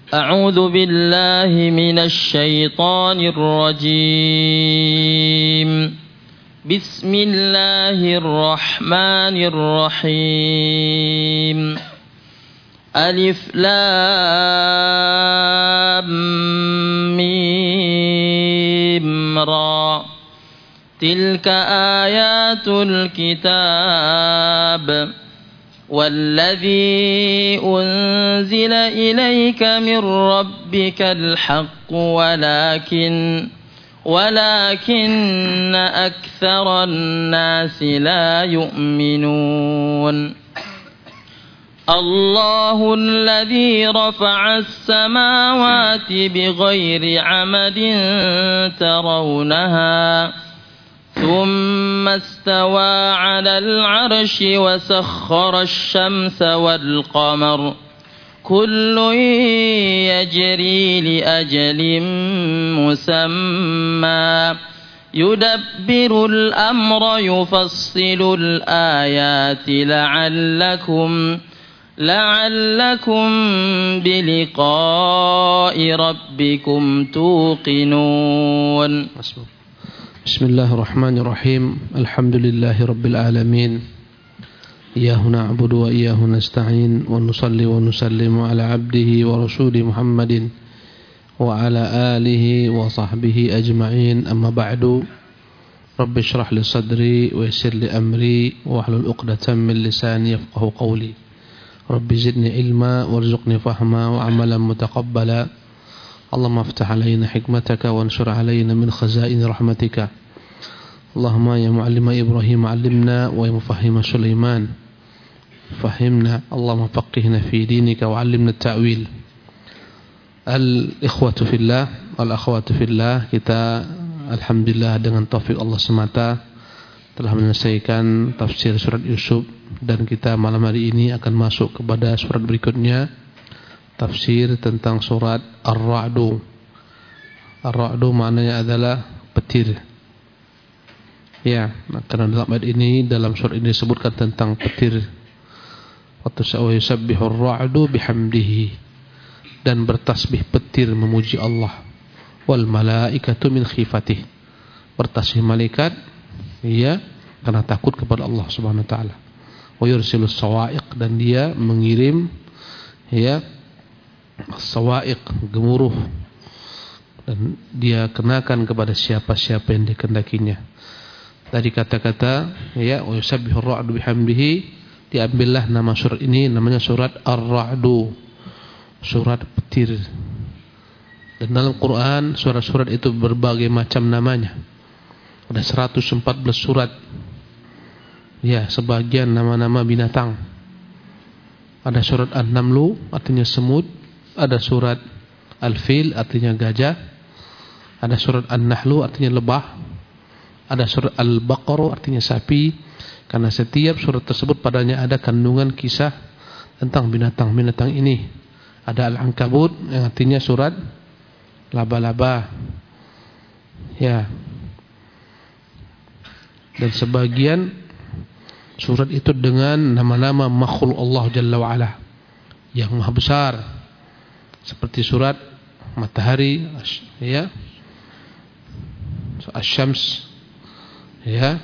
أعوذ بالله من الشيطان الرجيم. بسم الله الرحمن الرحيم. ألف لام ميم را تلك آيات الكتاب والذي أنزل إليك من ربك الحق ولكن أكثر الناس لا يؤمنون. الله الذي رفع السماوات بغير عمد ترونها ثم استوى على العرش وسخر الشمس والقمر كل يجري لأجل مسمى يدبر الأمر يفصل الآيات لعلكم بلقاء ربكم توقنون. بسم الله الرحمن الرحيم. الحمد لله رب العالمين. إياه نعبد وإياه نستعين ونصلي ونسلم على عبده ورسوله محمد وعلى آله وصحبه أجمعين. أما بعد، رب اشرح لي صدري ويسر لي أمري واحلل عقدة من لساني يفقهوا قولي. رب زدني علما وارزقني فهما وعملا متقبلا. اللهم افتح علينا حكمتك وانشر علينا من خزائن رحمتك. اللهم يا معلم إبراهيم علمنا ويا مفهم سليمان فهمنا. اللهم فقهنا في دينك وعلمنا التأويل. Al-ikhwatu fillah, al-akhwatu fillah, kita alhamdulillah dengan taufik Allah semata telah menyelesaikan tafsir surat Yusuf, dan kita malam hari ini akan masuk kepada surat berikutnya, tafsir tentang surat Ar-Ra'du. Ar-Ra'du maknanya adalah petir. Ya, karena dalam ayat ini, dalam surat ini disebutkan tentang petir. Wa yusabbihu ar-ra'du bihamdihi, dan bertasbih petir memuji Allah. Wal malaikatu min khifatih, bertasbih malaikat ya karena takut kepada Allah Subhanahu wa taala. Wa yursilus sawa'iq, dan dia mengirim ya sawa'iq, gemuruh, dan dia kenakan kepada siapa-siapa yang dikehendakinya. Tadi kata-kata ya wa yusabbihu ar-ra'du bihamdihi, diambillah nama surat ini, namanya surat Ar-Ra'du, surat petir. Dan dalam Quran surat-surat itu berbagai macam namanya. Ada 114 surat. Ya, sebagian nama-nama binatang. Ada surat An-Namlu, artinya semut. Ada surat Al-Fil, artinya gajah. Ada surat An-Nahlu, artinya lebah. Ada surat Al-Baqarah, artinya sapi. Karena setiap surat tersebut padanya ada kandungan kisah tentang binatang-binatang ini. Ada Al-Ankabut, yang artinya surat laba-laba. Ya. Dan sebagian surat itu dengan nama-nama makhluk Allah Jalla wa'ala yang maha besar, seperti surat matahari ya, Asy-Syams ya.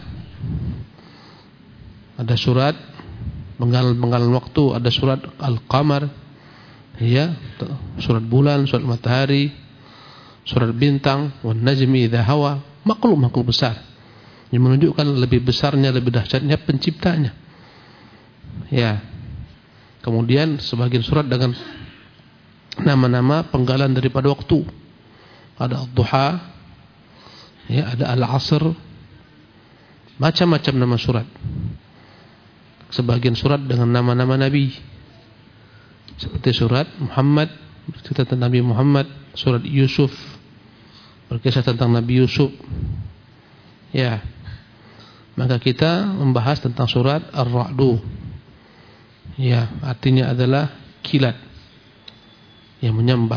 Ada surat penggalan waktu, ada surat Al-Qamar ya, surat bulan, surat matahari, surat bintang, wan najmi idza hawa, makhluk besar yang menunjukkan lebih besarnya, lebih dahsyatnya penciptanya. Ya. Kemudian sebagian surat dengan nama-nama penggalan daripada waktu. Ada Ad-Duha, ya, ada Al-Asr, macam-macam nama surat. Sebagian surat dengan nama-nama nabi. Seperti surat Muhammad, bercerita tentang Nabi Muhammad. Surat Yusuf, berkisah tentang Nabi Yusuf. Ya. Maka kita membahas tentang surat Ar-Ra'du. Ya, artinya adalah kilat yang menyambar,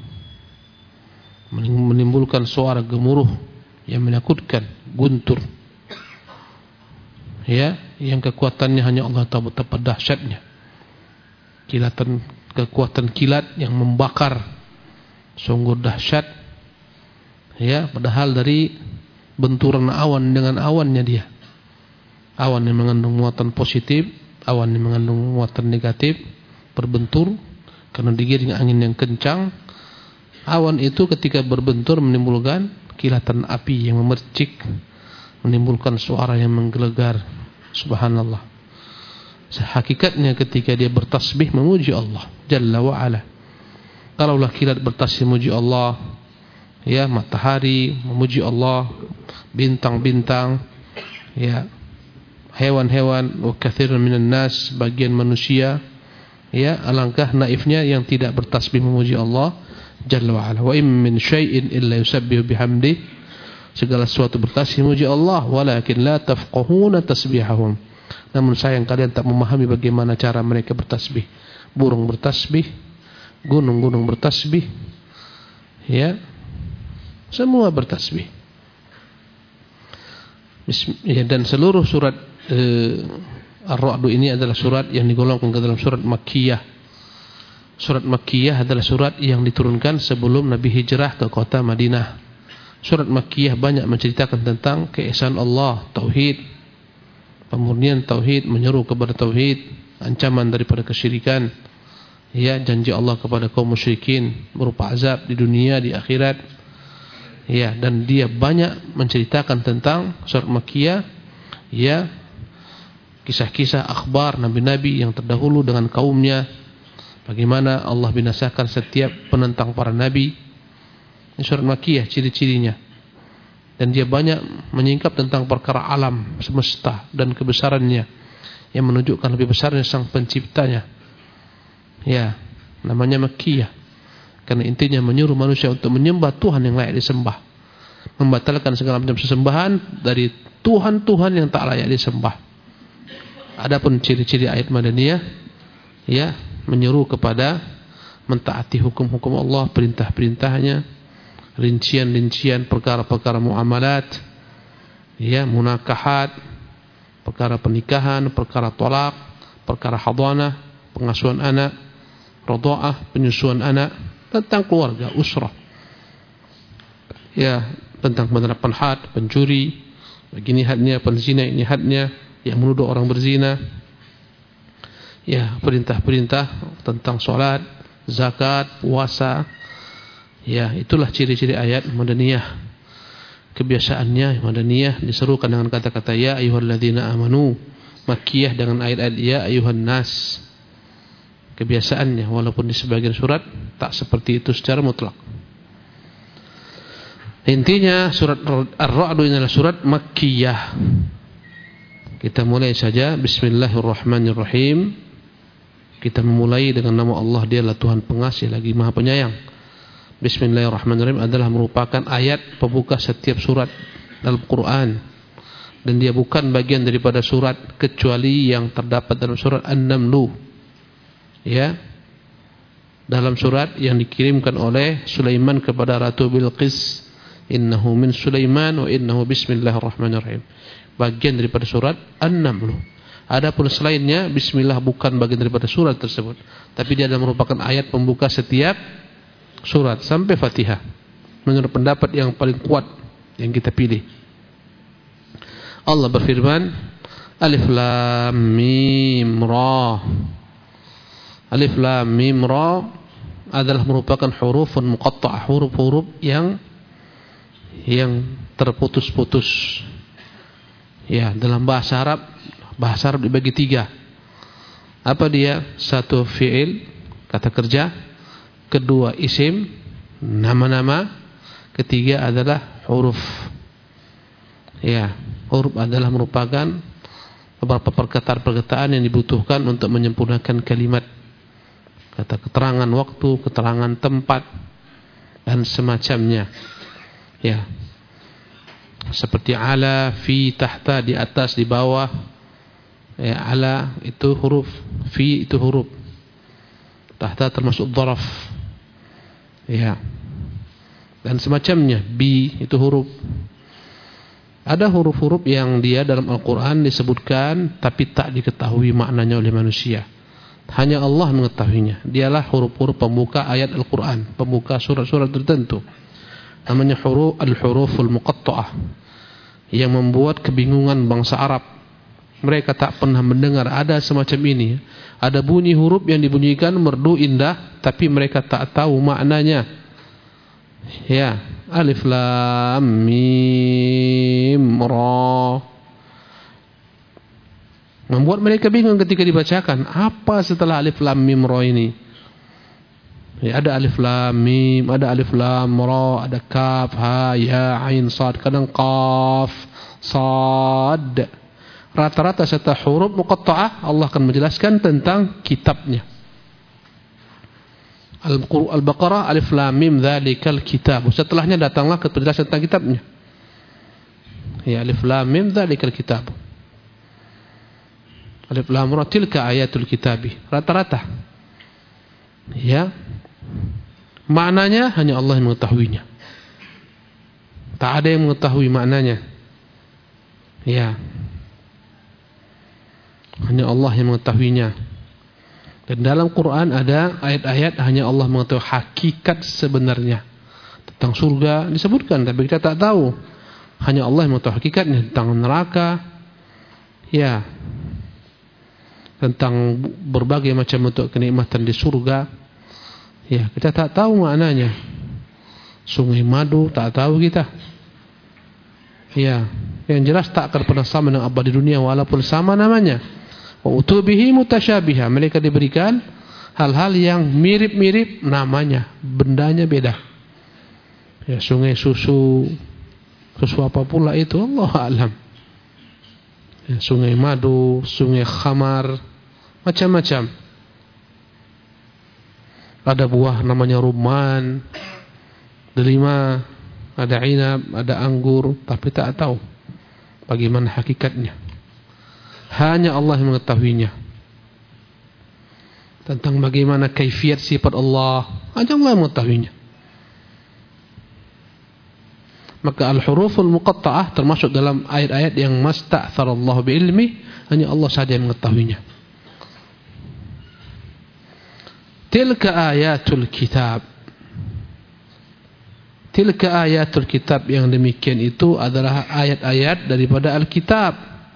menimbulkan suara gemuruh yang menakutkan, guntur. Ya, yang kekuatannya hanya Allah tahu betapa dahsyatnya. Kekuatan kilat yang membakar sungguh dahsyat. Ya, padahal dari benturan awan dengan awannya dia. Awan yang mengandung muatan positif, awan yang mengandung muatan negatif berbentur karena digiring angin yang kencang. Awan itu ketika berbentur menimbulkan kilatan api yang memercik, menimbulkan suara yang menggelegar. Subhanallah. Hakikatnya ketika dia bertasbih memuji Allah Jalla wa Ala. Kalaulah kilat bertasbih memuji Allah, ya, matahari memuji Allah, bintang-bintang, ya, hewan-hewan, wa katsirun minan nas, bagian manusia, ya, alangkah naifnya yang tidak bertasbih memuji Allah Jalla wa Ala. Wa in min syai'in illa yusabbihu bihamdi, segala sesuatu bertasbih memuji Allah, walakin la tafqahuna tasbihahum, namun sayang kalian tak memahami bagaimana cara mereka bertasbih. Burung bertasbih, gunung-gunung bertasbih, ya, semua bertasbih. Ya, dan seluruh surat Ar-Ra'd ini adalah surat yang digolongkan ke dalam surat Makkiyah. Surat Makkiyah adalah surat yang diturunkan sebelum Nabi hijrah ke kota Madinah. Surat Makkiyah banyak menceritakan tentang keesaan Allah, tauhid, pemurnian tauhid, menyeru kepada tauhid, ancaman daripada kesyirikan, ya, janji Allah kepada kaum musyrikin berupa azab di dunia, di akhirat, ya, dan dia banyak menceritakan tentang surat Makkiyah, ya, kisah-kisah akhbar nabi-nabi yang terdahulu dengan kaumnya, bagaimana Allah binasakan setiap penentang para nabi. Ini surat Makkiyah ciri-cirinya. Dan dia banyak menyingkap tentang perkara alam semesta dan kebesarannya, yang menunjukkan lebih besarnya sang penciptanya. Ya, namanya Makkiyah karena intinya menyuruh manusia untuk menyembah Tuhan yang layak disembah, membatalkan segala macam sesembahan dari Tuhan-Tuhan yang tak layak disembah. Adapun ciri-ciri ayat Madaniyah, ya, menyuruh kepada mentaati hukum-hukum Allah, perintah-perintahnya, rincian-rincian perkara-perkara muamalat, ya, munakahat, perkara pernikahan, perkara tolak, perkara hadanah, pengasuhan anak, radha'ah, penyusuan anak, tentang keluarga, usrah, ya, tentang penerapan had, pencuri, begini hadnya, penzina ini hadnya, yang menuduh orang berzina, ya, perintah-perintah tentang sholat, zakat, puasa. Ya, itulah ciri-ciri ayat Madaniyah. Kebiasaannya Madaniyah diserukan dengan kata-kata ya ayyuhalladzina amanu. Makkiyah dengan ayat-ayat ya ayyuhan nas. Kebiasaannya, walaupun di sebagian surat tak seperti itu secara mutlak. Intinya surat Ar-Ra'd ini adalah surat Makkiyah. Kita mulai saja. Bismillahirrahmanirrahim. Kita memulai dengan nama Allah, Dia adalah Tuhan pengasih lagi Maha Penyayang. Bismillahirrahmanirrahim adalah merupakan ayat pembuka setiap surat dalam Quran, dan dia bukan bagian daripada surat kecuali yang terdapat dalam surat An-Naml, ya, dalam surat yang dikirimkan oleh Sulaiman kepada Ratu Bilqis, innahu min Sulaiman wa innahu bismillahirrahmanirrahim, bagian daripada surat An-Naml. Adapun selainnya, bismillah bukan bagian daripada surat tersebut, tapi dia adalah merupakan ayat pembuka setiap surat sampai Fatihah, menurut pendapat yang paling kuat yang kita pilih. Allah berfirman, Alif Lam Mim Ra. Alif Lam Mim Ra adalah merupakan hurufun muqatta'ah, huruf-huruf yang terputus-putus. Ya, dalam bahasa Arab dibagi tiga. Apa dia? Satu fi'il, kata kerja. Kedua isim, nama-nama. Ketiga adalah huruf. Ya, huruf adalah merupakan beberapa perkataan-perkataan yang dibutuhkan untuk menyempurnakan kalimat. Kata keterangan waktu, keterangan tempat, dan semacamnya. Ya, seperti ala, fi, tahta, di atas, di bawah. Ya, ala itu huruf, fi itu huruf, tahta termasuk dharaf. Ya, dan semacamnya. Bi itu huruf. Ada huruf-huruf yang dia dalam Al-Quran disebutkan tapi tak diketahui maknanya oleh manusia. Hanya Allah mengetahuinya. Dialah huruf-huruf pembuka ayat Al-Quran, pembuka surat-surat tertentu. Namanya al-huruful muqatta'ah, yang membuat kebingungan bangsa Arab. Mereka tak pernah mendengar ada semacam ini. Ada bunyi huruf yang dibunyikan merdu indah, tapi mereka tak tahu maknanya. Ya, alif lam mim ra. Membuat mereka bingung ketika dibacakan. Apa setelah alif lam mim ra ini? Ya, ada alif lam mim, ada alif lam ra, ada kaf, ha, ya, ain, sad, kadang qaf, sad. Rata-rata setelah huruf muqatta'ah Allah akan menjelaskan tentang kitabnya. Al-Baqarah alif lam mim dzalikal kitab. Setelahnya datanglah penjelasan tentang kitabnya. Ya, alif lam mim dzalikal kitab. Alif lam ra tilka ayatul kitabi. Rata-rata. Ya. Maknanya hanya Allah yang mengetahuinya. Tak ada yang mengetahui maknanya. Ya. Hanya Allah yang mengetahuinya. Dan dalam Quran ada ayat-ayat hanya Allah mengetahui hakikat sebenarnya. Tentang surga disebutkan, tapi kita tak tahu. Hanya Allah yang mengetahui hakikatnya. Tentang neraka. Ya. Tentang berbagai macam bentuk kenikmatan di surga. Ya, kita tak tahu maknanya. Sungai madu tak tahu kita. Ya, yang jelas tak akan pernah sama dengan abadi dunia walaupun sama namanya. Wa utubihi mutasyabiha. Mereka diberikan hal-hal yang mirip-mirip namanya, bendanya beda. Ya, sungai susu apa pula itu Allah alam. Ya, sungai madu, sungai khamar, macam-macam. Ada buah namanya rumman, delima, ada inab, ada anggur, tapi tak tahu bagaimana hakikatnya. Hanya Allah yang mengetahuinya. Tentang bagaimana kaifiat sifat Allah, hanya Allah yang mengetahuinya. Maka al-huruful muqatta'ah termasuk dalam ayat-ayat yang masta'tharallahu bi'ilmi, hanya Allah saja yang mengetahuinya. Tilka ayatul kitab. Tilka ayatul kitab, yang demikian itu adalah ayat-ayat daripada Alkitab.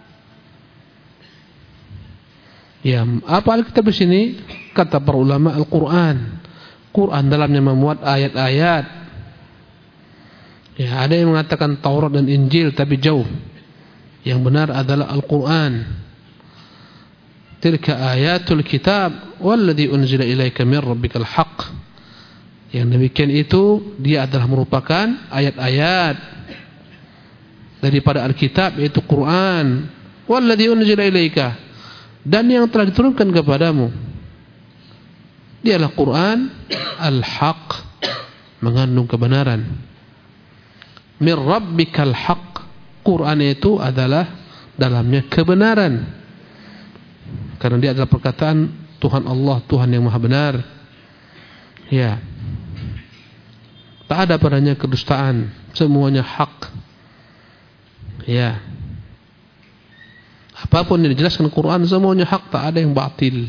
Ya, apa Alkitab di sini? Kata para ulama, Al-Quran. Quran dalamnya memuat ayat-ayat. Ya, ada yang mengatakan Taurat dan Injil, tapi jauh. Yang benar adalah Al-Quran. Tilka ayatul kitab walladzi unzila ilaika min rabbikal haqq. Yang demikian itu dia adalah merupakan ayat-ayat daripada Alkitab, yaitu Quran. Walladzi unzila ilaika, dan yang telah diturunkan kepadamu. Dialah Quran al-haq, mengandung kebenaran. Min rabbikal haqq, Quran itu adalah dalamnya kebenaran. Karena dia adalah perkataan Tuhan Allah, Tuhan yang maha benar. Ya. Tak ada padanya kedustaan, semuanya hak. Ya. Apapun yang dijelaskan Quran semuanya hak, tak ada yang batil.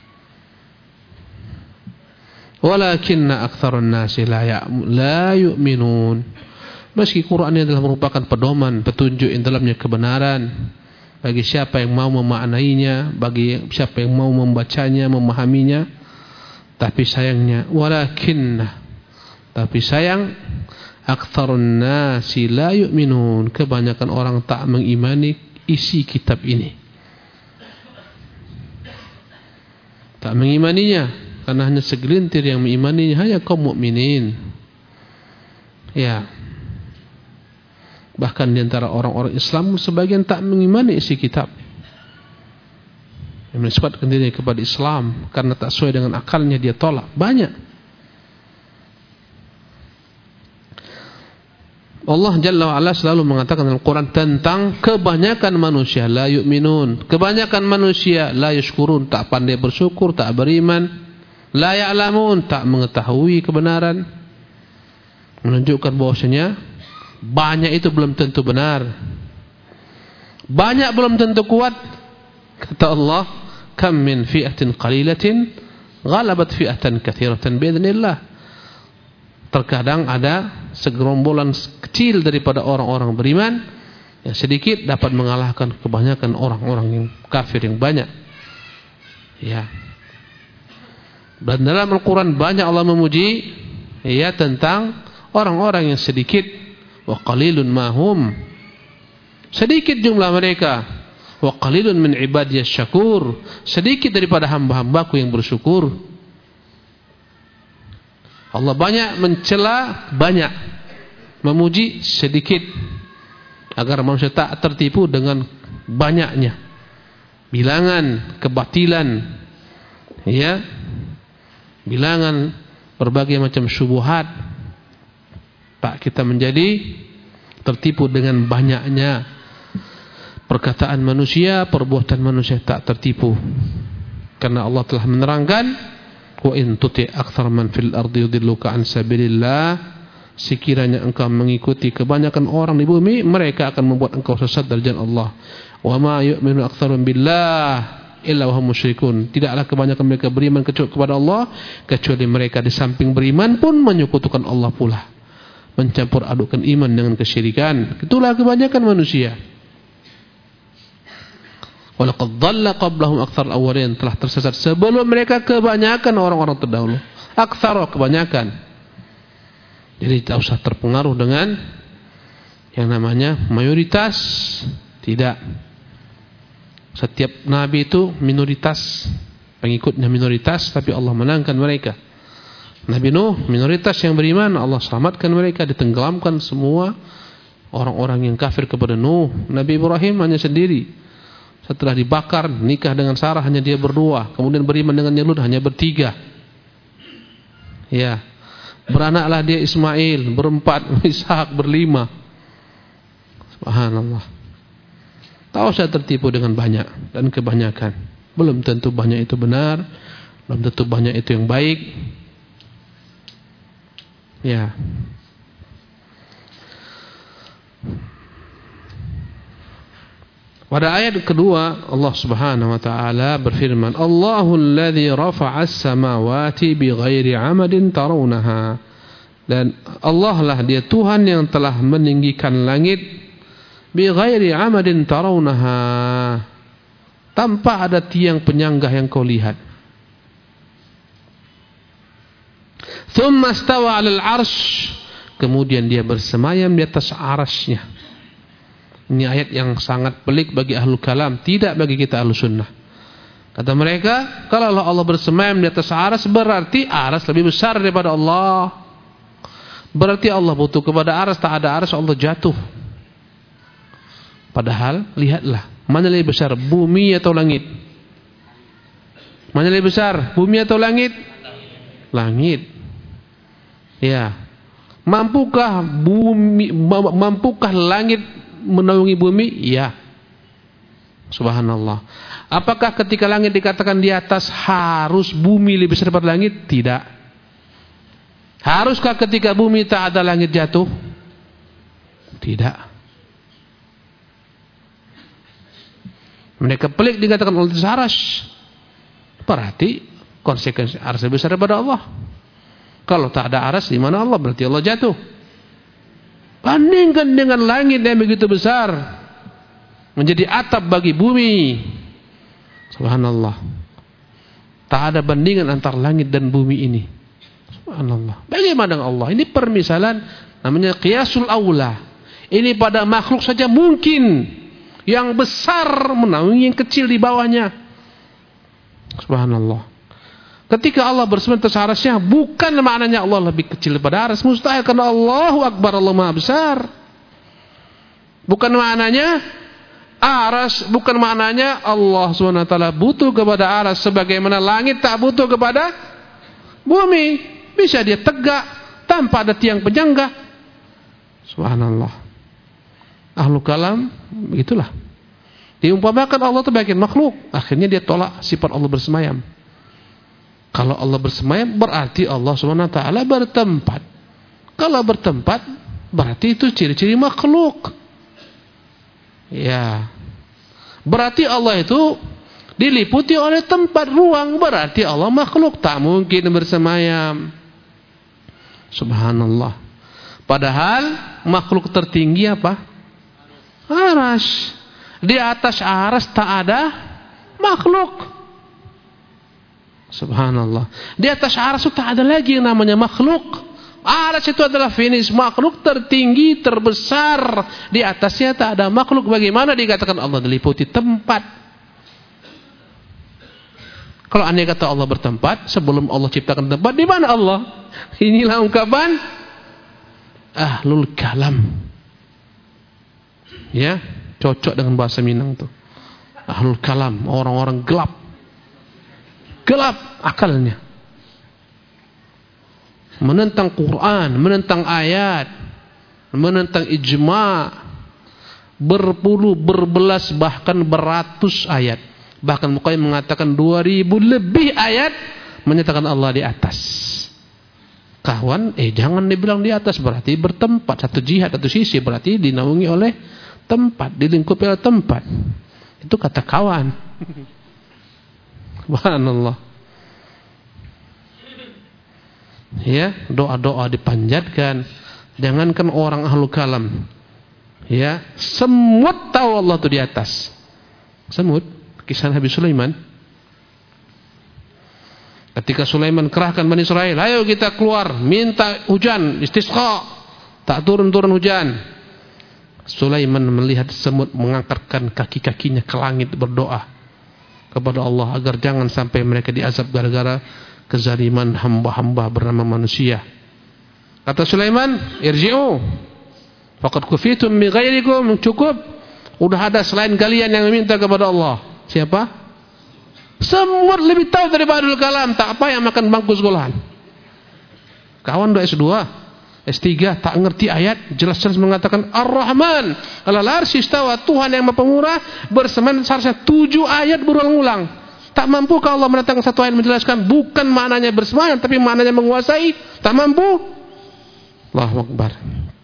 Walakinna aktsarun nasi la yu'minun. Meski Quran ini adalah merupakan pedoman, petunjuk yang dalamnya kebenaran bagi siapa yang mau memaknainya, bagi siapa yang mau membacanya, memahaminya. Tapi sayangnya, tapi sayang, aktsarun nasi la yu'minun, kebanyakan orang tak mengimani isi kitab ini. Tak mengimaninya, karena hanya segelintir yang mengimaninya, hanya kaum mukminin. Ya. Bahkan di antara orang-orang Islam sebagian tak mengimani isi kitab, yang menisbatkan diri kepada Islam karena tak sesuai dengan akalnya, dia tolak. Banyak. Allah Jalla wa'ala selalu mengatakan dalam Quran tentang kebanyakan manusia la yu'minun, kebanyakan manusia la yashkurun, tak pandai bersyukur, tak beriman, la ya'lamun, tak mengetahui kebenaran. Menunjukkan bahwasanya banyak itu belum tentu benar. Banyak belum tentu kuat. Kata Allah, kam min fi'atin qalilatin ghalabat fi'atan katsiratan biidznillah. Terkadang ada segerombolan kecil daripada orang-orang beriman yang sedikit dapat mengalahkan kebanyakan orang-orang yang kafir yang banyak. Ya. Dan dalam Al-Quran banyak Allah memuji ya tentang orang-orang yang sedikit, wa qalilun mahum, sedikit jumlah mereka, wa qalilun min ibadiyas syakur, sedikit daripada hamba-hambaku yang bersyukur. Allah banyak mencela, banyak memuji, sedikit, agar manusia tak tertipu dengan banyaknya bilangan kebatilan, ya, bilangan berbagai macam syubhat. Tak kita menjadi tertipu dengan banyaknya perkataan manusia, perbuatan manusia, tak tertipu. Karena Allah telah menerangkan, wa in tuti' aktsar man fil ardi yudilluka an sabilillah, sekiranya engkau mengikuti kebanyakan orang di bumi, mereka akan membuat engkau sesat dari jalan Allah. Wa ma yu'minu aktsarum billah illa wahum musyrikun. Tidaklah kebanyakan mereka beriman kepada Allah, kecuali mereka di samping beriman pun menyekutukan Allah pula, mencampur adukkan iman dengan kesyirikan. Itulah kebanyakan manusia. Walaqad dhalla qablahum aktsarul awwalin, telah tersesat sebelum mereka kebanyakan orang-orang terdahulu. Aktsar, kebanyakan. Jadi tak usah terpengaruh dengan yang namanya mayoritas. Tidak. Setiap nabi itu minoritas, pengikutnya minoritas, tapi Allah menangkan mereka. Nabi Nuh minoritas yang beriman, Allah selamatkan mereka, ditenggelamkan semua orang-orang yang kafir kepada Nuh. Nabi Ibrahim hanya sendiri, setelah dibakar, nikah dengan Sarah hanya dia berdua, kemudian beriman dengan Lut hanya bertiga. Ya, beranaklah dia Ismail berempat, Ishak berlima. Subhanallah. Tak usah tertipu dengan banyak dan kebanyakan. Belum tentu banyak itu benar, belum tentu banyak itu yang baik. Ya. Pada ayat kedua Allah Subhanahu wa taala berfirman, Allahul ladzi rafa'as samawati bighairi 'amadin tarawunaha. Dan Allah lah dia Tuhan yang telah meninggikan langit bighairi 'amadin tarawunaha, tanpa ada tiang penyanggah yang kau lihat. Thumma istawa 'alal 'arsy, kemudian dia bersemayam di atas arasy-Nya. Ini ayat yang sangat pelik bagi ahlul kalam, tidak bagi kita ahlus sunnah. Kata mereka, kalau Allah bersemayam di atas arasy, berarti arasy lebih besar daripada Allah. Berarti Allah butuh kepada arasy, tak ada arasy Allah jatuh. Padahal lihatlah, mana lebih besar, bumi atau langit? Mana lebih besar, bumi atau langit? Langit. Ya. Mampukah langit menaungi bumi? Ya. Subhanallah. Apakah ketika langit dikatakan di atas harus bumi lebih besar daripada langit? Tidak. Haruskah ketika bumi tak ada langit jatuh? Tidak. Mereka pelik dikatakan oleh arasy. Berarti konsekuensi arasy lebih besar daripada Allah. Kalau tak ada arasy, di mana Allah? Berarti Allah jatuh. Bandingkan dengan langit yang begitu besar, menjadi atap bagi bumi. Subhanallah. Tak ada bandingan antara langit dan bumi ini. Subhanallah. Bagaimana dengan Allah? Ini permisalan, namanya qiyasul aula. Ini pada makhluk saja mungkin. Yang besar menaungi yang kecil di bawahnya. Subhanallah. Ketika Allah bersemayam atas arasy-Nya, bukan maknanya Allah lebih kecil daripada arasy, mustahil, karena Allahu Akbar, Allah Maha besar. Bukan maknanya arasy, bukan maknanya Allah SWT butuh kepada arasy sebagaimana langit tak butuh kepada bumi. Bisa dia tegak tanpa ada tiang penyangga. Subhanallah. Ahlu kalam begitulah. Diumpamakan Allah itu bagian makhluk, akhirnya dia tolak sifat Allah bersemayam. Kalau Allah bersemayam berarti Allah SWT bertempat. Kalau bertempat berarti itu ciri-ciri makhluk. Ya. Berarti Allah itu diliputi oleh tempat ruang, berarti Allah makhluk, tak mungkin bersemayam. Subhanallah. Padahal makhluk tertinggi apa? Arsy. Di atas arsy tak ada makhluk. Subhanallah. Di atas arsy tak ada lagi yang namanya makhluk. Arsy itu adalah finish, makhluk tertinggi, terbesar. Di atasnya tak ada makhluk. Bagaimana dikatakan Allah diliputi tempat? Kalau andai kata Allah bertempat, sebelum Allah ciptakan tempat, di mana Allah? Inilah ungkapan ahlul kalam. Ya, cocok dengan bahasa Minang tuh. Ahlul kalam, orang-orang gelap. Gelap akalnya. Menentang Quran, menentang ayat, menentang ijma', berpuluh, berbelas, bahkan beratus ayat. Bahkan Muqayyim mengatakan 2000 lebih ayat menyatakan Allah di atas. Kawan, jangan dibilang di atas, berarti bertempat. Satu jihad, satu sisi, berarti dinaungi oleh tempat, dilingkupi oleh tempat. Itu kata kawan. Subhanallah. Ya, doa-doa dipanjatkan. Jangankan orang ahlu kalam. Ya, semut tahu Allah itu di atas. Semut. Kisah Nabi Sulaiman. Ketika Sulaiman kerahkan Bani Israel, ayo kita keluar, minta hujan, istisqa. Tak turun-turun hujan. Sulaiman melihat semut mengangkatkan kaki-kakinya ke langit berdoa kepada Allah agar jangan sampai mereka diazab gara-gara kezaliman hamba-hamba bernama manusia. Kata Sulaiman, irji'u faqad kufitum bi ghairikum, cukup. Udah ada selain kalian yang meminta kepada Allah. Siapa? Semut lebih tahu daripada ahlul kalam. Tak apa yang makan bangku sekolahan. Kawan udah S2, S3 tak ngerti ayat, jelas-jelas mengatakan Ar-Rahman 'alal 'arsy istawa, Tuhan yang Maha Pemurah bersemayam seharusnya 7 ayat berulang-ulang. Tak mampu kalau Allah mendatangkan satu ayat menjelaskan bukan maknanya bersemayam tapi maknanya menguasai. Tak mampu. Allahu Akbar.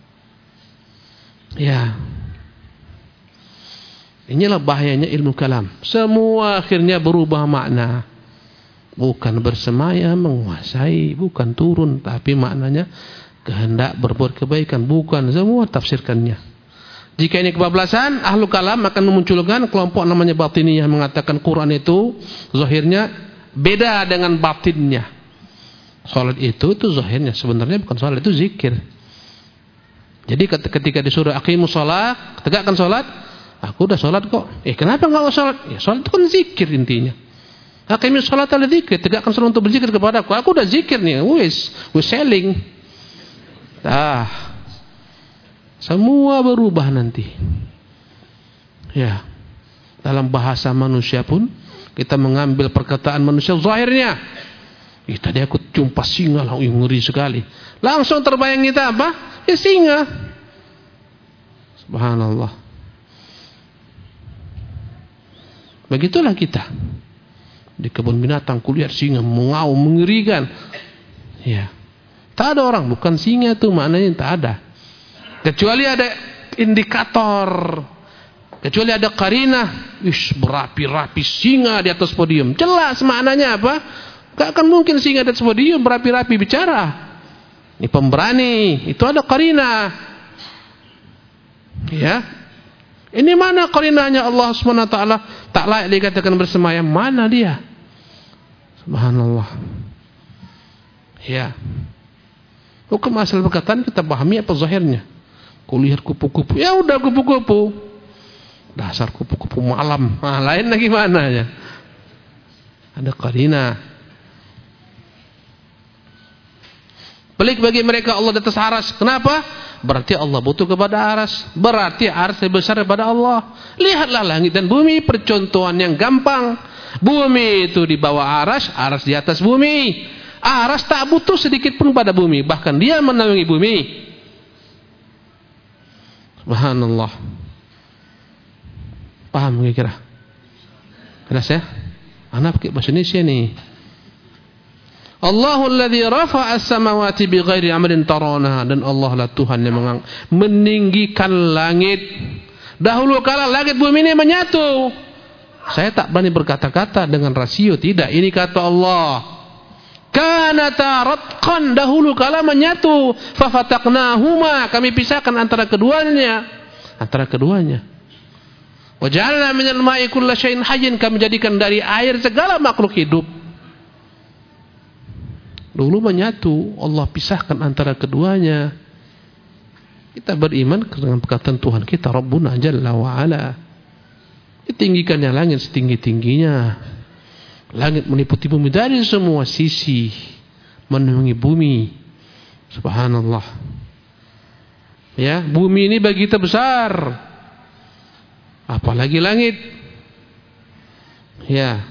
Ya. Inilah bahayanya ilmu kalam. Semua akhirnya berubah makna. Bukan bersemayam, menguasai, bukan turun, tapi maknanya kehendak berbuat kebaikan. Bukan, semua tafsirkannya. Jika ini kebablasan, ahlu kalam akan memunculkan kelompok namanya batiniyah, mengatakan Quran itu zahirnya beda dengan batinnya. Salat itu zahirnya, sebenarnya bukan salat, itu zikir. Jadi ketika disuruh aqimus shalah, tegakkan salat, aku udah sholat kok. Kenapa enggak sholat? Ya sholat itu kan zikir intinya. Aqimus sholat ala zikir, tegakkan sholat untuk berzikir kepada aku. Aku udah zikir nih, wis selling. Semua berubah nanti. Ya. Dalam bahasa manusia pun kita mengambil perkataan manusia zahirnya. Tadi aku jumpa singa lah, ngeri sekali. Langsung terbayang kita apa? Ya singa. Subhanallah. Begitulah kita di kebun binatang kulihat singa mengaum mengerikan. Ya, tak ada orang, bukan singa itu maknanya tak ada. Kecuali ada indikator, kecuali ada qarinah. Berapi-rapi singa di atas podium. Jelas maknanya apa? Gak akan mungkin singa di atas podium berapi-rapi bicara. Ini pemberani, itu ada qarinah. Ya. Ini mana qarinahnya Allah SWT tak layak dikatakan bersemayam? Mana dia? Subhanallah. Ya. Hukum asal perkataan kita pahami apa zahirnya. Kulihat kupu-kupu, ya udah kupu-kupu. Dasar kupu-kupu malam. Lain lagi mana ya? Ada qarinah. Pelik bagi mereka Allah di atas arsy. Kenapa? Berarti Allah butuh kepada arsy. Berarti arsy lebih besar daripada Allah. Lihatlah langit dan bumi, percontohan yang gampang. Bumi itu di bawah arsy, arsy di atas bumi. Arsy tak butuh sedikit pun pada bumi, bahkan dia menaungi bumi. Subhanallah. Paham kira-kira? Jelas ya? Anak pakai bahasa Indonesia nih. Allahul ladzi rafa'a as-samawati bighairi amalin tarawna, dan Allah lah Tuhan yang meninggikan langit. Dahulu kala langit bumi ini menyatu. Saya tak berani berkata-kata dengan rasio, tidak. Ini kata Allah. Kanata ratqan, dahulu kala menyatu, fafataqnahuma, kami pisahkan antara keduanya. Wa ja'alna minal ma'i kulla syai'in hayyin, kami jadikan dari air segala makhluk hidup. Dulu menyatu, Allah pisahkan antara keduanya. Kita beriman dengan perkataan Tuhan kita, Rabbuna Jalla wa Ala. Ditinggikannya langit setinggi-tingginya. Langit meliputi bumi dari semua sisi, memenuhi bumi. Subhanallah. Ya, bumi ini bagi kita besar, apalagi langit. Ya.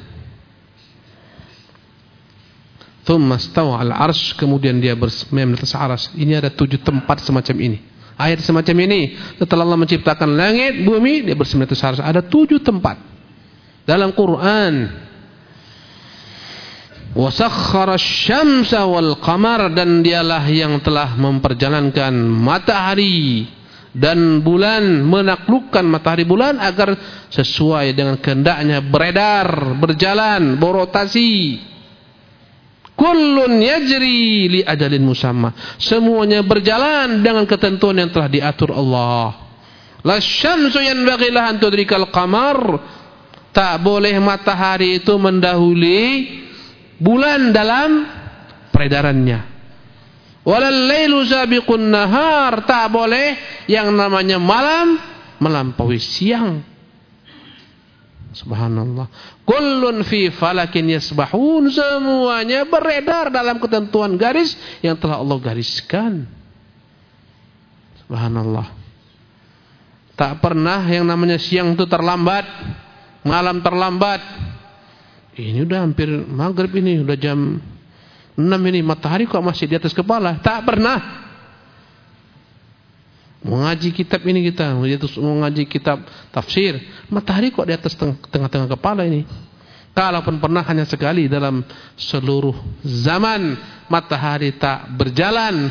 Tsumma stawa al-'arsy, kemudian dia bersemayam di atas arsy. Ini ada 7 tempat semacam ini. Ayat semacam ini, setelah Allah menciptakan langit, bumi, dia bersemayam di atas arsy. Ada 7 tempat dalam Quran. Wa sakhkhara asy-syamsa wal qamar, dan dialah yang telah memperjalankan matahari dan bulan, menaklukkan matahari bulan agar sesuai dengan kehendaknya beredar, berjalan, berotasi. Kullun yajri li ajalin musamma, semuanya berjalan dengan ketentuan yang telah diatur Allah. La syamsu yanbaghi laha an tudrikal qamar, tak boleh matahari itu mendahului bulan dalam peredarannya. Walal lailu sabiqun nahar, tak boleh yang namanya malam melampaui siang. Subhanallah. Kullun fi falakin yasbahun, semuanya beredar dalam ketentuan garis yang telah Allah gariskan. Subhanallah. Tak pernah yang namanya siang itu terlambat, malam terlambat. Ini udah hampir maghrib, ini udah jam 6 ini, matahari kok masih di atas kepala. Tak pernah. Mengaji kitab ini kita, mengaji kitab tafsir, matahari kok di atas tengah-tengah kepala ini. Kalaupun pernah, hanya sekali dalam seluruh zaman matahari tak berjalan.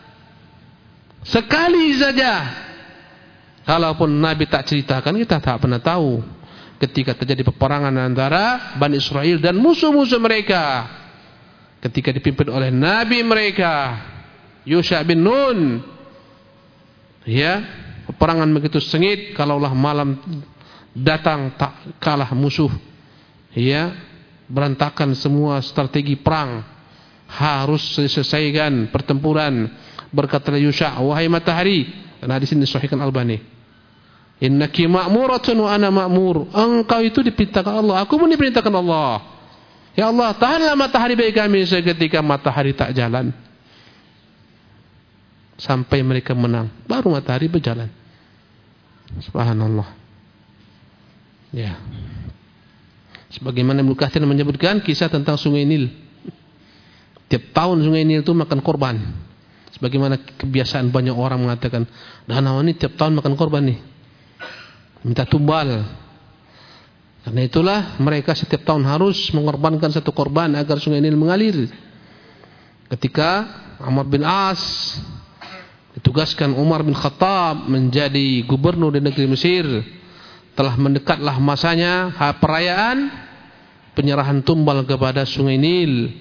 Sekali saja. Kalaupun Nabi tak ceritakan, kita tak pernah tahu. Ketika terjadi peperangan antara Bani Israel dan musuh-musuh mereka, ketika dipimpin oleh Nabi mereka, Yusha bin Nun, ya, peperangan begitu sengit, kalaulah malam datang tak kalah musuh, ya, berantakan semua strategi perang, harus diselesaikan pertempuran. Berkata Yusha, wahai matahari, dan hadis ini disahihkan Albani, innaki ma'muratun wa ana ma'mur, engkau itu diperintahkan Allah, aku pun diperintahkan Allah. Ya Allah, tahanlah matahari bagi kami seketika matahari tak jalan, sampai mereka menang, baru matahari berjalan. Subhanallah. Ya. Sebagaimana Ibnu Katsir menyebutkan kisah tentang Sungai Nil. Tiap tahun Sungai Nil itu makan korban. Sebagaimana kebiasaan banyak orang mengatakan, danau ini tiap tahun makan korban nih, minta tumbal. Karena itulah mereka setiap tahun harus mengorbankan satu korban agar Sungai Nil mengalir. Ketika Amr bin As ditugaskan Umar bin Khattab menjadi gubernur di negeri Mesir, telah mendekatlah masanya perayaan penyerahan tumbal kepada Sungai Nil.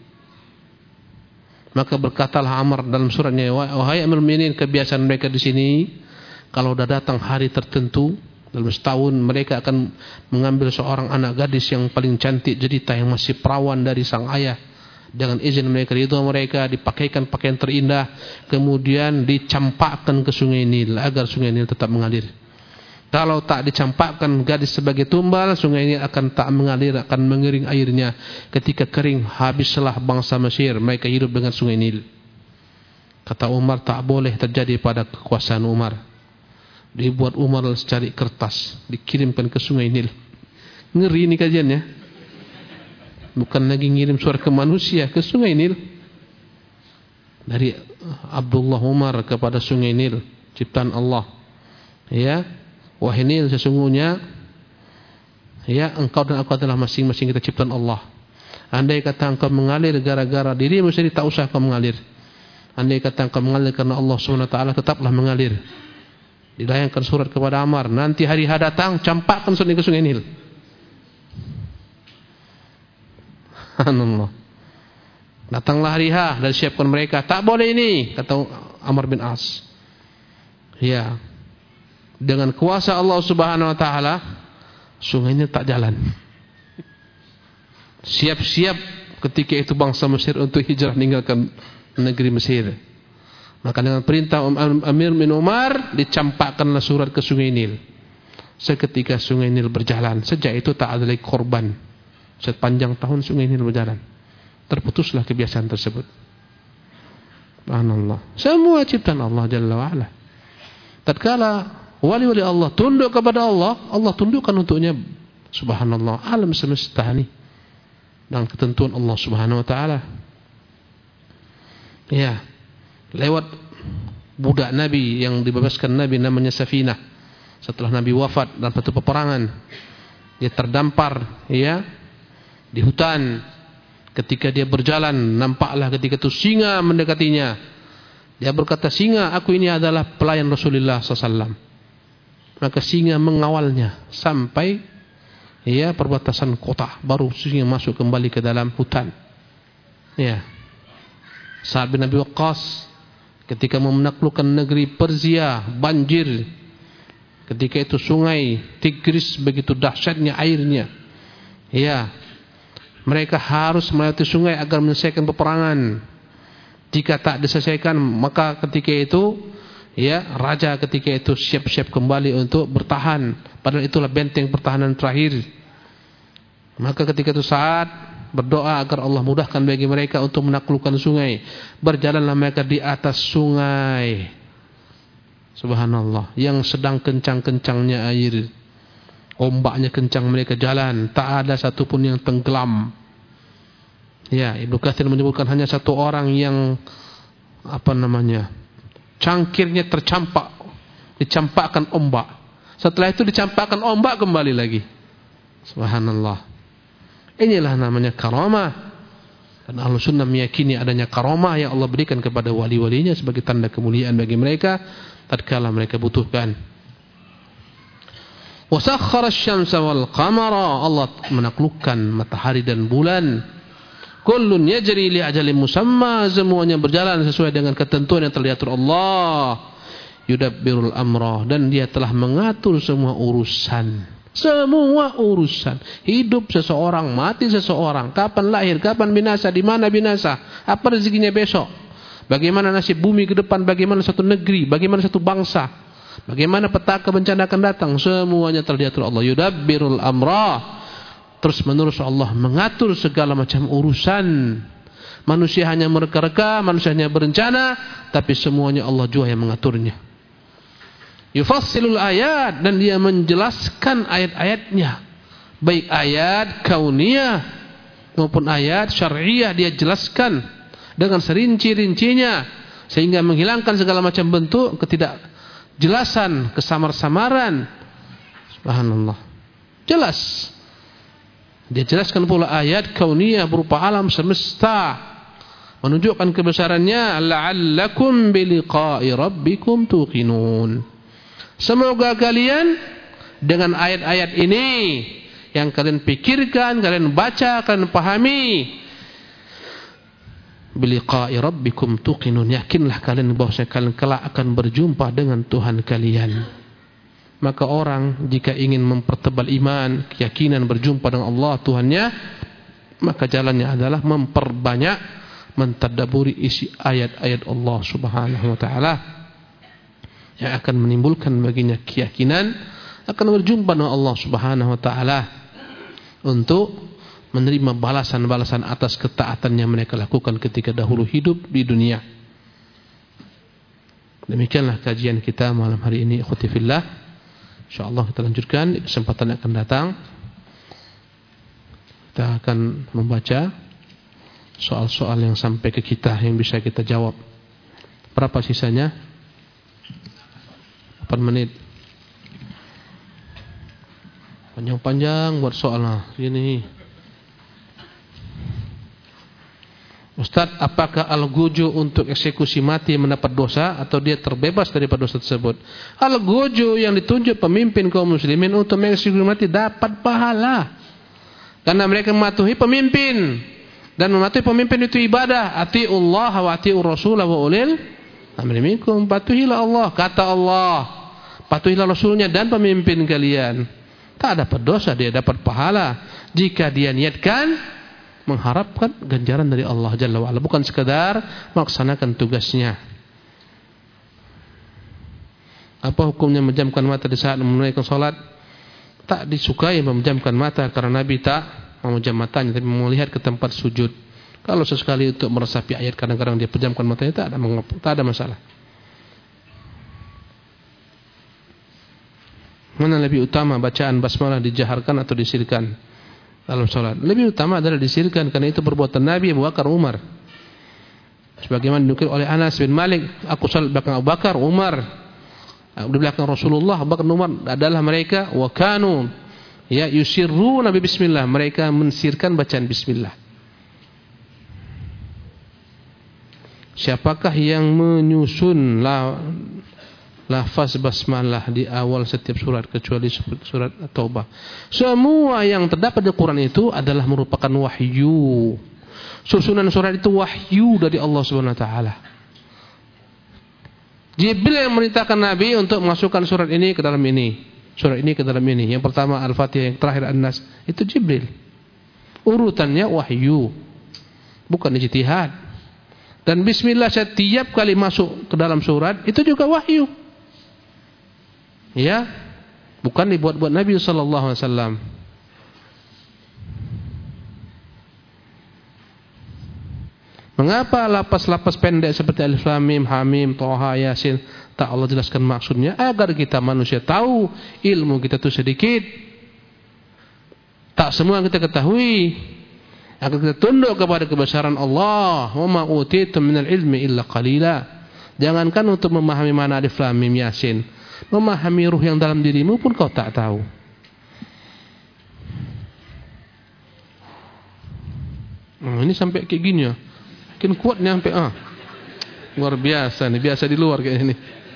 Maka berkatalah Amr dalam suratnya, wahai Amirul Mukminin, kebiasaan mereka di sini, kalau sudah datang hari tertentu dalam setahun, mereka akan mengambil seorang anak gadis yang paling cantik jelita, yang masih perawan dari sang ayah. Dengan izin mereka, ridho mereka, dipakaikan pakaian terindah, kemudian dicampakkan ke Sungai Nil agar Sungai Nil tetap mengalir. Kalau tak dicampakkan gadis sebagai tumbal, Sungai Nil akan tak mengalir, akan mengering airnya. Ketika kering, habislah bangsa Mesir, mereka hidup dengan Sungai Nil. Kata Umar, tak boleh terjadi pada kekuasaan Umar. Dibuat Umar secari kertas, dikirimkan ke Sungai Nil. Ngeri ini kajiannya. Bukan lagi ngirim surat ke manusia, ke Sungai Nil. Dari Abdullah Umar kepada Sungai Nil, ciptaan Allah. Ya, wahai Nil, sesungguhnya, ya, engkau dan aku adalah masing-masing kita ciptaan Allah. Andai kata engkau mengalir gara-gara dirimu sendiri, tak usah kau mengalir. Andai kata engkau mengalir karena Allah SWT, tetaplah mengalir. Dilayangkan surat kepada Amar, nanti hari datang, campakkan ke Sungai Nil. Subhanallah. Datanglah hari H dan siapkan mereka. Tak boleh ini, kata Amr bin As. Ya. Dengan kuasa Allah Subhanahu wa taala, sungainya tak jalan. Siap-siap ketika itu bangsa Mesir untuk hijrah meninggalkan negeri Mesir. Maka dengan perintah Amir bin Umar dicampakkanlah surat ke Sungai Nil. Seketika Sungai Nil berjalan. Sejak itu tak ada lagi korban. Sepanjang tahun Sungai Nil berjalan. Terputuslah kebiasaan tersebut. Subhanallah. Semua ciptaan Allah Jalla wa'ala. Tatkala wali-wali Allah tunduk kepada Allah, Allah tundukkan untuknya, subhanallah, alam semesta ini dengan ketentuan Allah Subhanahu wa taala. Ya. Lewat budak Nabi yang dibebaskan Nabi namanya Safinah. Setelah Nabi wafat dalam satu peperangan, dia terdampar ya di hutan. Ketika dia berjalan, nampaklah ketika itu singa mendekatinya. Dia berkata, "Singa, aku ini adalah pelayan Rasulullah SAW." Maka singa mengawalnya sampai ya perbatasan kota, baru singa masuk kembali ke dalam hutan. Ya. Sa'ad bin Abi Waqqas ketika menaklukkan negeri Persia, banjir. Ketika itu sungai Tigris begitu dahsyatnya airnya. Ya. Mereka harus melewati sungai agar menyelesaikan peperangan. Jika tak diselesaikan, maka ketika itu ya raja ketika itu siap-siap kembali untuk bertahan. Padahal itulah benteng pertahanan terakhir. Maka ketika itu Sa'ad berdoa agar Allah mudahkan bagi mereka untuk menaklukkan sungai. Berjalanlah mereka di atas sungai. Subhanallah. Yang sedang kencang-kencangnya air. Ombaknya kencang, mereka jalan. Tak ada satupun yang tenggelam. Ya, Ibnu Katsir menyebutkan hanya satu orang yang cangkirnya tercampak, dicampakkan ombak. Setelah itu dicampakkan ombak kembali lagi. Subhanallah. Inilah namanya karamah. Dan Ahlus Sunnah meyakini adanya karamah yang Allah berikan kepada wali-walinya sebagai tanda kemuliaan bagi mereka tatkala mereka butuhkan. Wasakhkhara asy-syamsa wal qamara, Allah menaklukkan matahari dan bulan. Kullun yajri li ajalin musamma, semuanya berjalan sesuai dengan ketentuan yang telah diatur Allah. Yudabbirul amra, dan dia telah mengatur semua urusan. Semua urusan hidup seseorang, mati seseorang, kapan lahir, kapan binasa, di mana binasa, apa rezekinya besok, bagaimana nasib bumi ke depan, bagaimana satu negeri, bagaimana satu bangsa, bagaimana petaka bencana akan datang, semuanya telah diatur Allah. Yudabbirul amra, terus menerus Allah mengatur segala macam urusan. Manusia hanya mereka-reka, manusia hanya berencana, tapi semuanya Allah juga yang mengaturnya. Yufassilul ayat, dan dia menjelaskan ayat-ayatnya, baik ayat kauniyah maupun ayat syar'iyah, dia jelaskan dengan serinci-rincinya sehingga menghilangkan segala macam bentuk ketidakjelasan, kesamar-samaran. Subhanallah. Jelas. Dia jelaskan pula ayat kauniyah berupa alam semesta, menunjukkan kebesarannya. La'allakum biliqa'i rabbikum tuqinun. Semoga kalian dengan ayat-ayat ini yang kalian pikirkan, kalian baca, kalian pahami, biliqa'i rabbikum tuqinun, yakinlah kalian bahwa kalian kelak akan berjumpa dengan Tuhan kalian. Maka orang jika ingin mempertebal iman, keyakinan berjumpa dengan Allah Tuhannya, maka jalannya adalah memperbanyak mentadabburi isi ayat-ayat Allah Subhanahu wa taala, yang akan menimbulkan baginya keyakinan akan berjumpa dengan Allah Subhanahu wa taala untuk menerima balasan-balasan atas ketaatan yang mereka lakukan ketika dahulu hidup di dunia. Demikianlah kajian kita malam hari ini, ikhwati fillah. Insyaallah kita lanjutkan di kesempatan yang akan datang. Kita akan membaca soal-soal yang sampai ke kita yang bisa kita jawab. Berapa sisanya? 8 menit. Panjang-panjang buat soal lah. Gini. Ustaz, apakah al-guju untuk eksekusi mati mendapat dosa atau dia terbebas daripada dosa tersebut? Al-guju yang ditunjuk pemimpin kaum muslimin untuk mengeksekusi mati dapat pahala. Karena mereka mematuhi pemimpin. Dan mematuhi pemimpin itu ibadah. Atiullah wa atiur rasul wa ulil amri minkum. Patuhilah Allah, kata Allah. Patuhilah Rasulnya dan pemimpin kalian. Tak dapat dosa, dia dapat pahala jika dia niatkan mengharapkan ganjaran dari Allah Jalla wa'ala, bukan sekadar melaksanakan tugasnya. Apa hukumnya menjamkan mata di saat menunaikan salat? Tak disukai memejamkan mata, karena Nabi tak memejam matanya, tapi melihat ke tempat sujud. Kalau sesekali untuk meresapi ayat, kadang-kadang dia pejamkan matanya, tak ada masalah. Mana lebih utama bacaan basmalah dijaharkan atau disirkan dalam salat? Lebih utama adalah disirkan, karena itu perbuatan Nabi, Abu Bakar, Umar. Sebagaimana dinukil oleh Anas bin Malik, aku salat belakang Abu Bakar, Umar di belakang Rasulullah. Abu Bakar, Umar adalah mereka wa kanu ya yusirruna bi bismillah, mereka mensirkan bacaan bismillah. Siapakah yang menyusun lafaz basmalah di awal setiap surat kecuali surat At-Taubah? Semua yang terdapat di Quran itu adalah merupakan wahyu. Susunan surat itu wahyu dari Allah Subhanahu wa taala. Jibril yang memerintahkan Nabi untuk masukkan surat ini ke dalam ini, surat ini ke dalam ini. Yang pertama Al-Fatihah, yang terakhir An-Nas. Itu Jibril. Urutannya wahyu, bukan ijtihad. Dan bismillah setiap kali masuk ke dalam surat itu juga wahyu. Ya, bukan dibuat-buat Nabi sallallahu alaihi wasallam. Mengapa lapas-lapas pendek seperti Alif Lam Mim, Hamim, Thaha, Yasin tak Allah jelaskan maksudnya? Agar kita manusia tahu ilmu kita itu sedikit, tak semua kita ketahui, agar kita tunduk kepada kebesaran Allah. Wa ma utitum minal ilmi illa qalila. Jangankan untuk memahami mana Alif Lam Mim, Yasin, memahami ruh yang dalam dirimu pun kau tak tahu. Ini sampai kayak gini ya. Makin kuat nyampe luar biasa nih, biasa di luar kayak ini.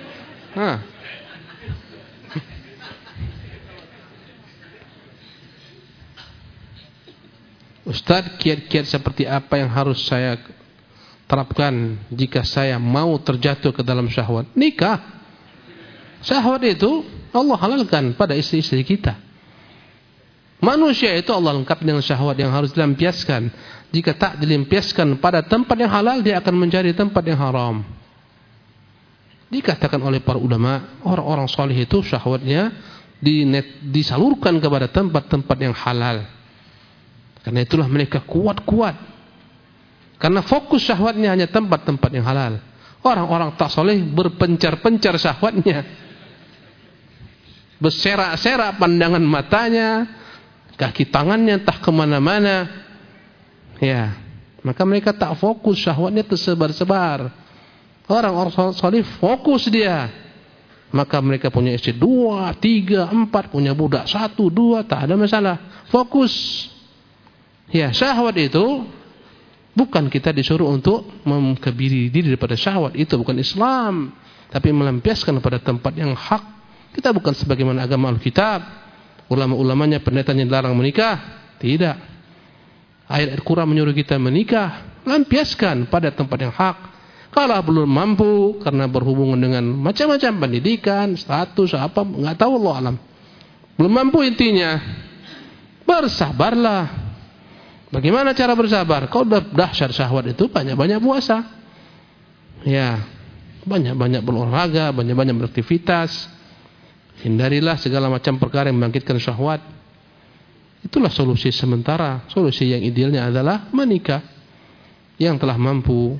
Ustaz, kiat-kiat seperti apa yang harus saya terapkan jika saya mau terjatuh ke dalam syahwat? Nikah. Syahwat itu Allah halalkan pada istri-istri kita. Manusia itu Allah lengkap dengan syahwat yang harus dilampiaskan. Jika tak dilampiaskan pada tempat yang halal, dia akan mencari tempat yang haram. Dikatakan oleh para ulama, orang-orang soleh itu syahwatnya disalurkan kepada tempat-tempat yang halal. Karena itulah mereka kuat-kuat. Karena fokus syahwatnya hanya tempat-tempat yang halal. Orang-orang tak soleh berpencar-pencar syahwatnya, berserak-serak pandangan matanya, kaki tangannya entah kemana-mana. Ya, maka mereka tak fokus, syahwatnya tersebar-sebar. Orang-orang salih fokus dia. Maka mereka punya istri 2, 3, 4, punya budak 1, 2, tak ada masalah. Fokus. Ya, syahwat itu bukan kita disuruh untuk mengkebiri diri daripada syahwat. Itu bukan Islam. Tapi melampiaskan pada tempat yang hak. Kita bukan sebagaimana agama Alkitab. Ulama-ulamanya pendetanya dilarang menikah. Tidak. Ayat Al-Quran menyuruh kita menikah, lampiaskan pada tempat yang hak. Kalau belum mampu karena berhubungan dengan macam-macam pendidikan, status apa, enggak tahu, Allah alam. Belum mampu intinya, bersabarlah. Bagaimana cara bersabar? Kalau udah dahsyat syahwat itu, banyak-banyak puasa. Ya, banyak-banyak berolahraga, banyak-banyak beraktivitas. Hindarilah segala macam perkara yang membangkitkan syahwat. Itulah solusi sementara. Solusi yang idealnya adalah menikah. Yang telah mampu.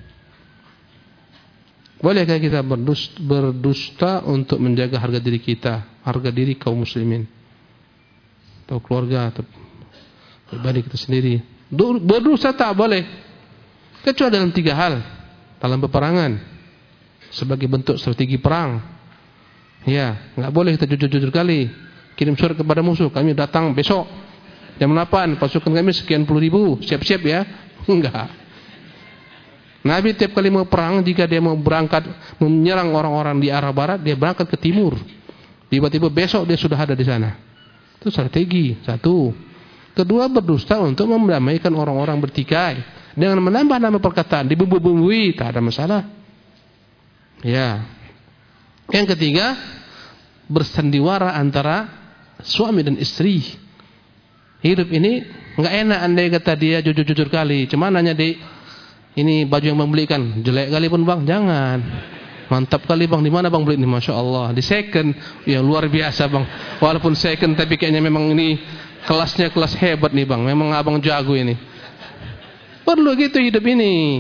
Bolehkah kita berdusta untuk menjaga harga diri kita, harga diri kaum muslimin, atau keluarga, atau pribadi kita sendiri? Berdusta tak boleh, kecuali dalam 3 hal. Dalam peperangan, sebagai bentuk strategi perang. Ya, nggak boleh kita jujur-jujur kali kirim surat kepada musuh, kami datang besok jam 8, pasukan kami sekian puluh ribu, siap-siap ya. Enggak. Nabi tiap kali mau perang, jika dia mau berangkat menyerang orang-orang di arah barat, dia berangkat ke timur. Tiba-tiba besok dia sudah ada di sana. Itu strategi. 1. Kedua, berdusta untuk mendamaikan orang-orang bertikai dengan menambah-nambah perkataan, dibumbu-bumbui, tak ada masalah. Ya. Yang ketiga, bersandiwara antara suami dan istri. Hidup ini enggak enak andai kata dia jujur-jujur kali. Cuma nanya, Dik, ini baju yang Bang belikan jelek kali pun Bang, jangan. Mantap kali Bang, di mana Bang beli ini? Masya Allah, di second. Ya luar biasa Bang. Walaupun second tapi kayaknya memang ini kelasnya kelas hebat nih Bang. Memang abang jago ini. Perlu gitu hidup ini.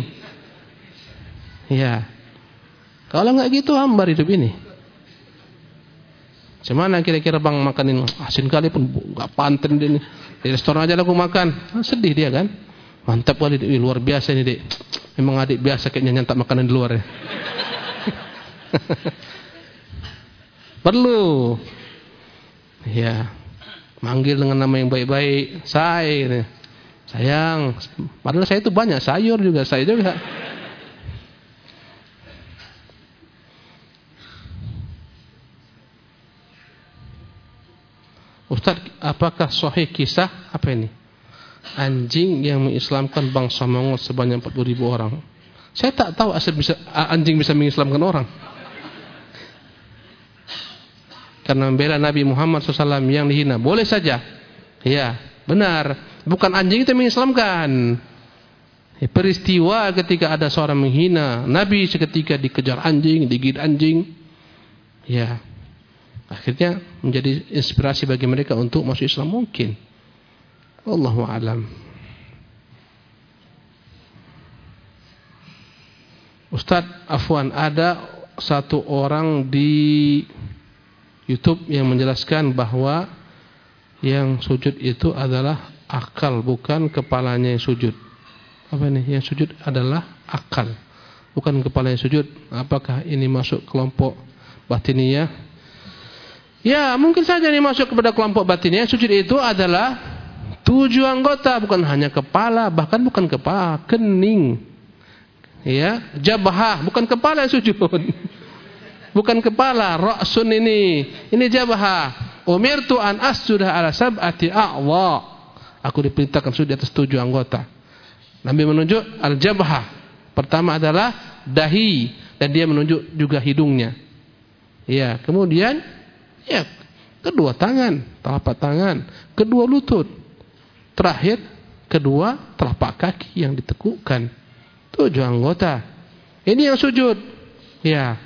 Ya. Kalau enggak gitu hambar hidup ini. Cemana kira-kira Bang makanin asin kali pun enggak panten ini. Di restoran aja aku makan. Sedih dia kan. Mantap kali, luar biasa ini, Dik. Memang adik biasa kayaknya nyantap makanan di luar ya. Perlu. Ya. Manggil dengan nama yang baik-baik. Sayang. Padahal saya itu banyak sayur juga, saya juga. Ustaz, apakah sahih kisah apa ini? Anjing yang mengislamkan bangsa Mongol sebanyak 40.000 orang. Saya tak tahu asal anjing bisa mengislamkan orang. Karena membela Nabi Muhammad SAW yang dihina. Boleh saja. Ya, benar. Bukan anjing itu mengislamkan. Peristiwa ketika ada seorang menghina Nabi, seketika dikejar anjing, digigit anjing. Ya. Akhirnya menjadi inspirasi bagi mereka untuk masuk Islam mungkin. Wallahu a'lam. Ustaz, afwan, ada satu orang di YouTube yang menjelaskan bahwa yang sujud itu adalah akal, bukan kepalanya yang sujud. Apa ini? Yang sujud adalah akal, bukan kepala yang sujud. Apakah ini masuk kelompok batiniyah? Ya, mungkin saja ini masuk kepada kelompok batiniyah. Sujud itu adalah 7 anggota, bukan hanya kepala, bahkan bukan kepala, kening. Ya, jabhah, bukan kepala yang sujud. Bukan kepala, ra'sun ini jabhah. Umirtu an asjuda ala sab'ati a'dha. Aku diperintahkan sujud di atas 7 anggota. Nabi menunjuk al-jabhah. Pertama adalah dahi, dan dia menunjuk juga hidungnya. Ya, kemudian ya, kedua tangan, telapak tangan, kedua lutut. Terakhir, kedua telapak kaki yang ditekukkan. 7 anggota. Ini yang sujud. Ya.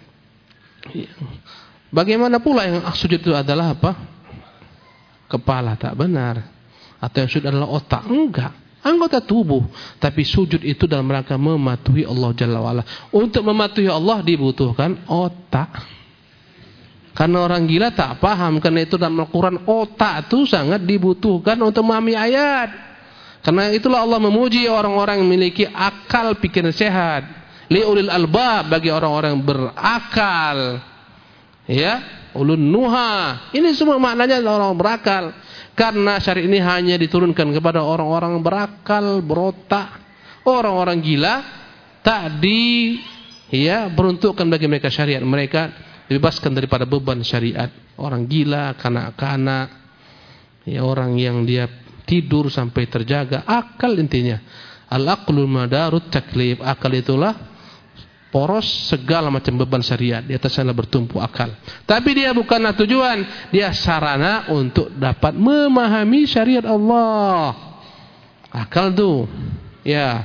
Bagaimana pula yang sujud itu adalah apa? Kepala, tak benar. Atau yang sujud adalah otak? Enggak. Anggota tubuh. Tapi sujud itu dalam rangka mematuhi Allah Jalla wa'ala. Untuk mematuhi Allah dibutuhkan otak. Karena orang gila tak paham. Karena itu dalam Al-Quran, otak itu sangat dibutuhkan untuk memahami ayat. Karena itulah Allah memuji orang-orang yang memiliki akal pikiran sehat. Li'ulil albab, bagi orang-orang yang berakal. Ya, ulun nuha. Ini semua maknanya orang berakal. Karena syariat ini hanya diturunkan kepada orang-orang berakal, berotak. Orang-orang gila tak peruntukkan bagi mereka syariat. Mereka dibebaskan daripada beban syariat. Orang gila, kanak-kanak, ya, orang yang dia tidur sampai terjaga. Akal intinya. Al-aqlul madarut taklif. Akal itulah poros segala macam beban syariat. Di atasnya bertumpu akal. Tapi dia bukanlah tujuan. Dia sarana untuk dapat memahami syariat Allah. Akal tuh. Ya.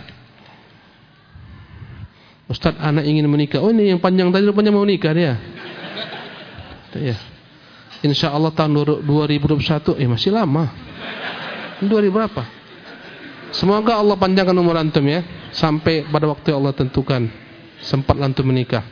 Ustaz, anak ingin menikah. Oh, ini yang panjang tadi rupanya mau nikah dia. Ya. InsyaAllah tahun 2021. Masih lama. 2000 berapa? Semoga Allah panjangkan umur antum ya. Sampai pada waktu yang Allah tentukan. Sempat antum menikah.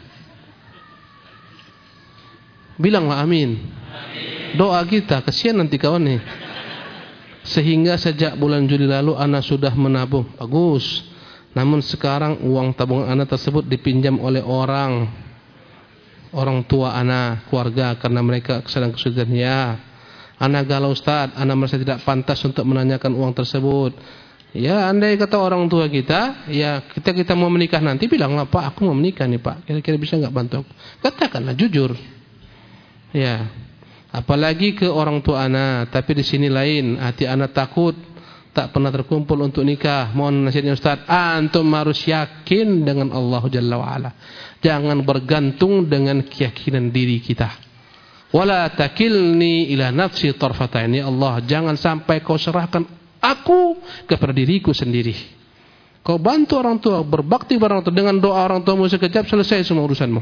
Bilanglah amin. Doa kita, kesian nanti kawan nih. Sehingga sejak bulan Juli lalu ana sudah menabung. Bagus. Namun sekarang uang tabungan ana tersebut dipinjam oleh orang tua ana, keluarga, karena mereka sedang kesulitan. Ya, ana galau Ustaz, ana merasa tidak pantas untuk menanyakan uang tersebut. Ya, andai kata orang tua kita, ya kita mau menikah nanti, bilanglah, Pak, aku mau menikah nih Pak, kira-kira bisa nggak bantu aku? Katakanlah jujur. Ya, Apalagi ke orang tua anak. Tapi di sini lain, hati anak takut, tak pernah terkumpul untuk nikah. Mohon nasihatnya Ustaz. Antum harus yakin dengan Allah Jalla wa'ala. Jangan bergantung dengan keyakinan diri kita. Wala takilni ila nafsi tarfataini. Allah, jangan sampai kau serahkan aku kepada diriku sendiri. Kau bantu orang tua, berbakti kepada orang tua, dengan doa orang tuamu sekejap selesai semua urusanmu.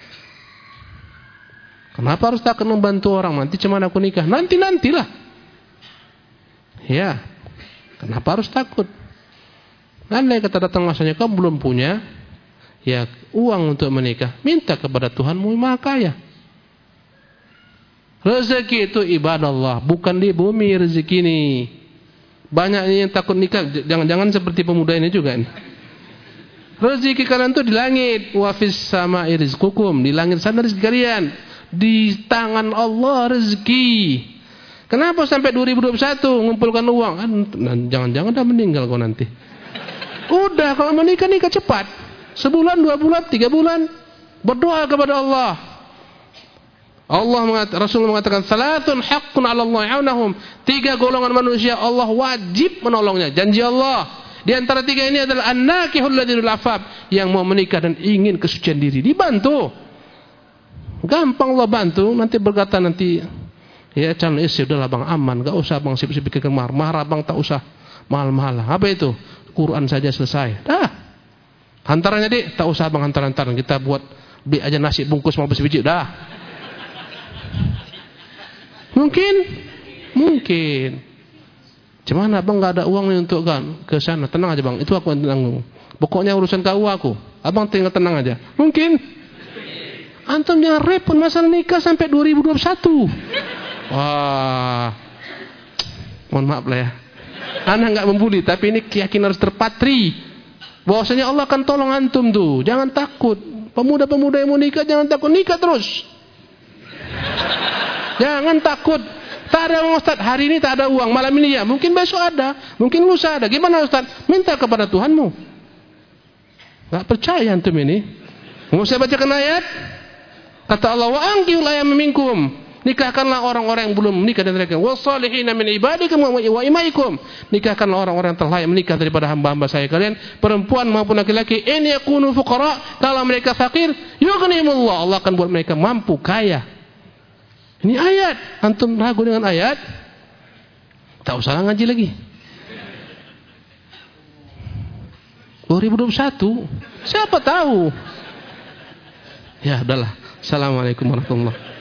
Kenapa harus takut membantu orang? Nanti cuman aku nikah. Nantilah. Ya. Kenapa harus takut? Andai kata datang masanya kau belum punya ya uang untuk menikah, minta kepada Tuhanmu yang Maha Kaya. Rezeki itu ibadah Allah, bukan di bumi rezeki ini. Banyak yang takut nikah, jangan-jangan seperti pemuda ini juga nih. Rezeki kalian itu di langit, wa fis sama'i rizqukum, di langit sana rezeki kalian. Di tangan Allah rezeki. Kenapa sampai 2021 ngumpulkan uang? Jangan-jangan udah meninggal kau nanti. Udah, kalau menikah nikah cepat. Sebulan, 2 bulan, 3 bulan. Berdoa kepada Allah. Rasul mengatakan salatun haqqun 'ala Allah ya'unahum. 3 golongan manusia Allah wajib menolongnya. Janji Allah. Di antara 3 ini adalah an-nakihul ladzinul afaf, yang mau menikah dan ingin kesucian diri. Dibantu. Gampang Allah bantu, nanti berkata nanti ya calon istri udahlah bang aman, gak usah bang sibuk-sibuk ke mahar bang, tak usah mahal-mahal. Apa itu? Quran saja selesai. Dah. Hantarannya dik, tak usah bang hantaran, kita buat beli aja nasi bungkus 15 biji dah. Mungkin. Cuman abang gak ada uang nih untuk kan ke sana. Tenang aja bang, itu aku yang tanggung. Pokoknya urusan KUA aku. Abang tinggal tenang aja. Mungkin. Antum jangan repot masalah nikah sampai 2021. Wah. Mohon maaf lah ya. Anak enggak membuli, tapi ini keyakinan harus terpatri. Bahwasanya Allah akan tolong antum tuh. Jangan takut. Pemuda-pemuda yang mau nikah jangan takut, nikah terus. Jangan takut. Tak ada uang Ustaz, hari ini tak ada uang, malam ini ya. Mungkin besok ada, mungkin lusa ada. Gimana Ustaz? Minta kepada Tuhanmu. Enggak percaya antum ini. Mau saya bacakan ayat? Kata Allah, wa ankihul ayama minkum, nikahkanlah orang-orang yang belum menikah dan mereka, wassalihina min ibadikum wa imaikum, nikahkanlah orang-orang yang telah layak menikah daripada hamba-hamba saya kalian, perempuan maupun laki-laki, in yakunu fuqara, kalau mereka fakir, yughnihimullah, Allah akan buat mereka mampu, kaya. Ini ayat. Antum ragu dengan ayat? Tak usah ngaji lagi. 2021, siapa tahu? Ya udahlah. Assalamualaikum warahmatullahi wabarakatuh.